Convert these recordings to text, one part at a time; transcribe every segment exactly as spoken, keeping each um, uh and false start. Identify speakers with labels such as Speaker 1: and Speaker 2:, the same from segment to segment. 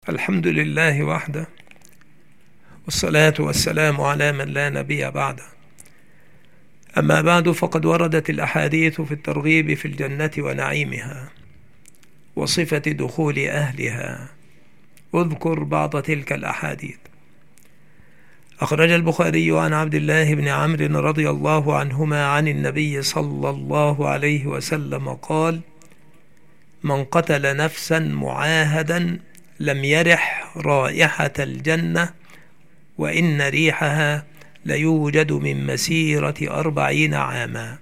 Speaker 1: الحمد لله وحده، والصلاة والسلام على من لا نبي بعده. أما بعد، فقد وردت الأحاديث في الترغيب في الجنة ونعيمها وصفة دخول أهلها. اذكر بعض تلك الأحاديث. أخرج البخاري عن عبد الله بن عمرو رضي الله عنهما عن النبي صلى الله عليه وسلم قال: من قتل نفسا معاهدا لم يرح رائحة الجنة، وإن ريحها ليوجد من مسيرة أربعين عاما.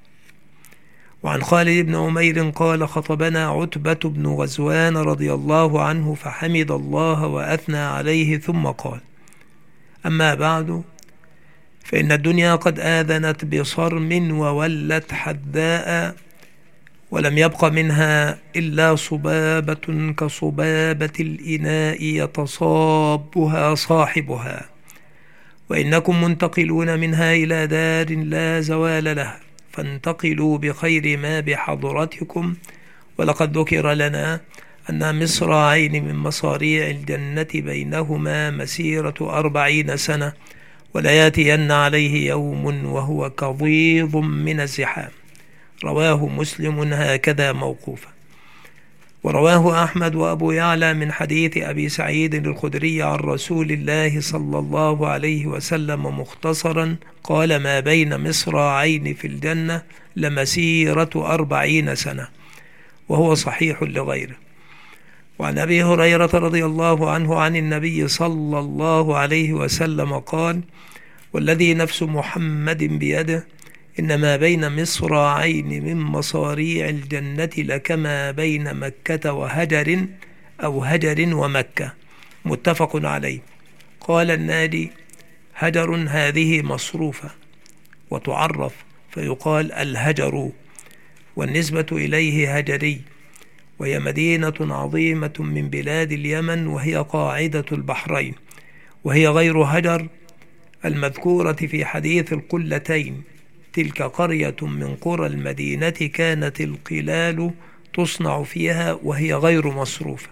Speaker 1: وعن خالد بن عمير قال: خطبنا عتبة بن غزوان رضي الله عنه فحمد الله وأثنى عليه ثم قال: أما بعد، فإن الدنيا قد آذنت بصرم وولت حداء، ولم يبق منها إلا صبابة كصبابة الإناء يتصابها صاحبها، وإنكم منتقلون منها إلى دار لا زوال لها، فانتقلوا بخير ما بحضرتكم. ولقد ذكر لنا أن مصراعين من مصاريع الجنة بينهما مسيرة أربعين سنة، ولا يأتين عليه يوم وهو كظيظ من الزحام. رواه مسلم هكذا موقوفا. ورواه أحمد وأبو يعلى من حديث أبي سعيد الخدري عن رسول الله صلى الله عليه وسلم مختصرا قال: ما بين مصراعين في الجنة لمسيرة أربعين سنة، وهو صحيح لغيره. وعن أبي هريرة رضي الله عنه عن النبي صلى الله عليه وسلم قال: والذي نفس محمد بيده إنما بين مصراعين من مصاريع الجنة لكما بين مكة وهجر أو هجر ومكة، متفق عليه. قال النادي: هجر هذه مصروفة وتعرف فيقال الهجر، والنسبة إليه هجري، وهي مدينة عظيمة من بلاد اليمن، وهي قاعدة البحرين، وهي غير هجر المذكورة في حديث القلتين. تلك قرية من قرى المدينة كانت القلال تصنع فيها، وهي غير مصروفة.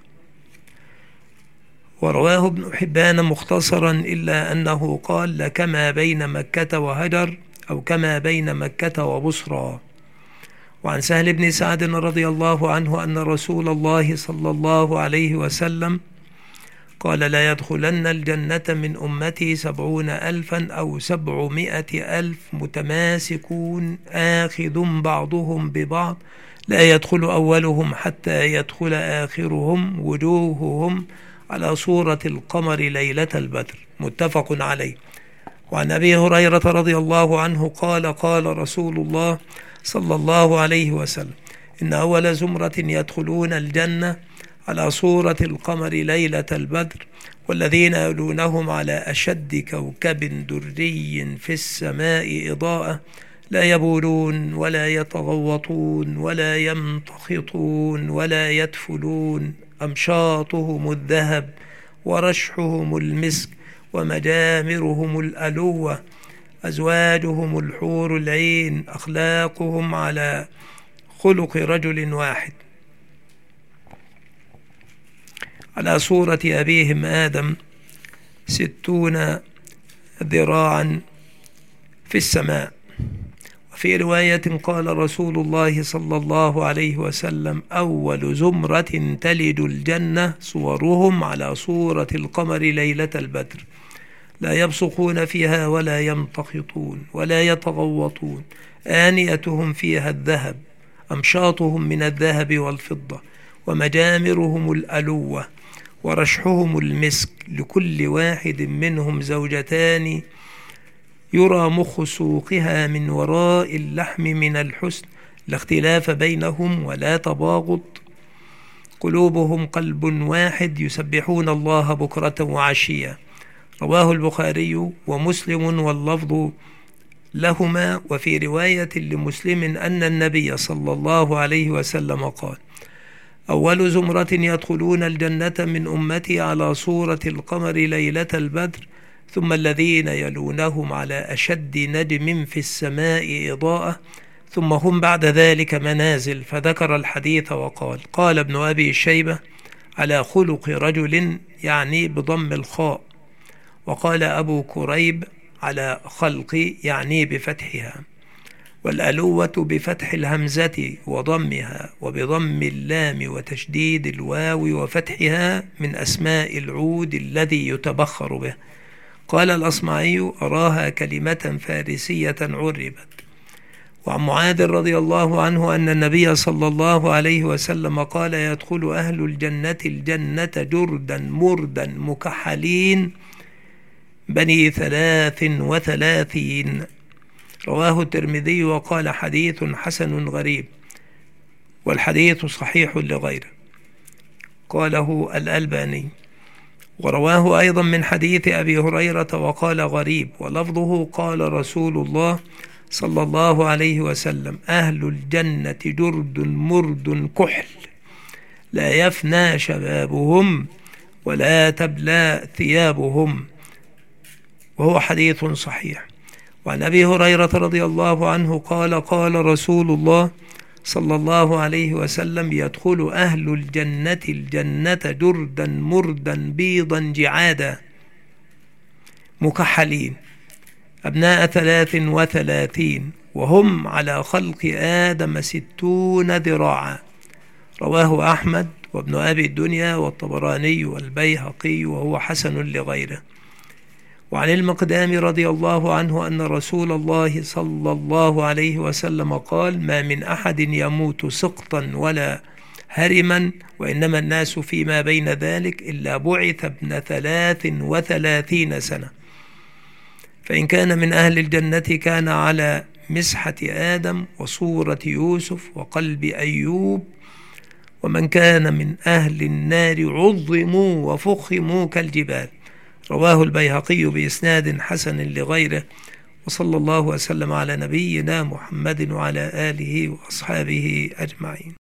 Speaker 1: ورواه ابن حبان مختصرا، إلا أنه قال: لكما بين مكة وهجر، أو كما بين مكة وبصرى. وعن سهل بن سعد رضي الله عنه أن رسول الله صلى الله عليه وسلم قال: لا يدخلن الجنة من أمتي سبعون ألفا أو سبعمائة ألف متماسكون آخذ بعضهم ببعض، لا يدخل أولهم حتى يدخل آخرهم، وجوههم على صورة القمر ليلة البدر، متفق عليه. وعن أبي هريرة رضي الله عنه قال: قال رسول الله صلى الله عليه وسلم: إن أول زمرة يدخلون الجنة على صورة القمر ليلة البدر، والذين يلونهم على أشد كوكب دري في السماء إضاءة، لا يبولون ولا يتغوطون ولا يمتخطون ولا يدفلون، أمشاطهم الذهب ورشحهم المسك ومجامرهم الألوة، أزواجهم الحور العين، أخلاقهم على خلق رجل واحد، على صورة أبيهم آدم، ستون ذراعا في السماء. وفي رواية قال رسول الله صلى الله عليه وسلم: أول زمرة تلد الجنة صورهم على صورة القمر ليلة البدر، لا يبصقون فيها ولا يمتخطون ولا يتغوطون، آنيتهم فيها الذهب، أمشاطهم من الذهب والفضة، ومجامرهم الألوة، ورشحهم المسك، لكل واحد منهم زوجتان يرى مخ سوقها من وراء اللحم من الحسن، لا اختلاف بينهم ولا تباغض، قلوبهم قلب واحد، يسبحون الله بكرة وعشيا. رواه البخاري ومسلم واللفظ لهما. وفي رواية لمسلم أن النبي صلى الله عليه وسلم قال: أول زمرة يدخلون الجنة من أمتي على صورة القمر ليلة البدر، ثم الذين يلونهم على أشد نجم في السماء إضاءة، ثم هم بعد ذلك منازل. فذكر الحديث وقال: قال ابن أبي شيبة على خلق رجل يعني بضم الخاء. وقال أبو كريب على خلق يعني بفتحها، والألوة بفتح الهمزة وضمها وبضم اللام وتشديد الواو وفتحها من أسماء العود الذي يتبخر به. قال الأصمعي أراها كلمة فارسية عربت. وعن معاذ رضي الله عنه أن النبي صلى الله عليه وسلم قال يدخل أهل الجنة الجنة جردا مردا مكحلين بني ثلاث وثلاثين. رواه الترمذي وقال حديث حسن غريب، والحديث صحيح لغيره، قاله الألباني. ورواه أيضا من حديث أبي هريرة وقال غريب، ولفظه قال رسول الله صلى الله عليه وسلم أهل الجنة جرد مرد كحل لا يفنى شبابهم ولا تبلى ثيابهم، وهو حديث صحيح. وعن أبي هريرة رضي الله عنه قال قال رسول الله صلى الله عليه وسلم يدخل أهل الجنة الجنة جردا مردا بيضا جعادا مكحلين أبناء ثلاث وثلاثين، وهم على خلق آدم ستون ذراعا. رواه أحمد وابن أبي الدنيا والطبراني والبيهقي، وهو حسن لغيره. وعن المقدام رضي الله عنه أن رسول الله صلى الله عليه وسلم قال ما من أحد يموت سقطا ولا هرما، وإنما الناس فيما بين ذلك إلا بعث ابن ثلاث وثلاثين سنة، فإن كان من أهل الجنة كان على مسحة آدم وصورة يوسف وقلب أيوب، ومن كان من أهل النار عظموا وفخموا كالجبال. رواه البيهقي بإسناد حسن لغيره. وصلى الله وسلم على نبينا محمد وعلى آله وأصحابه أجمعين.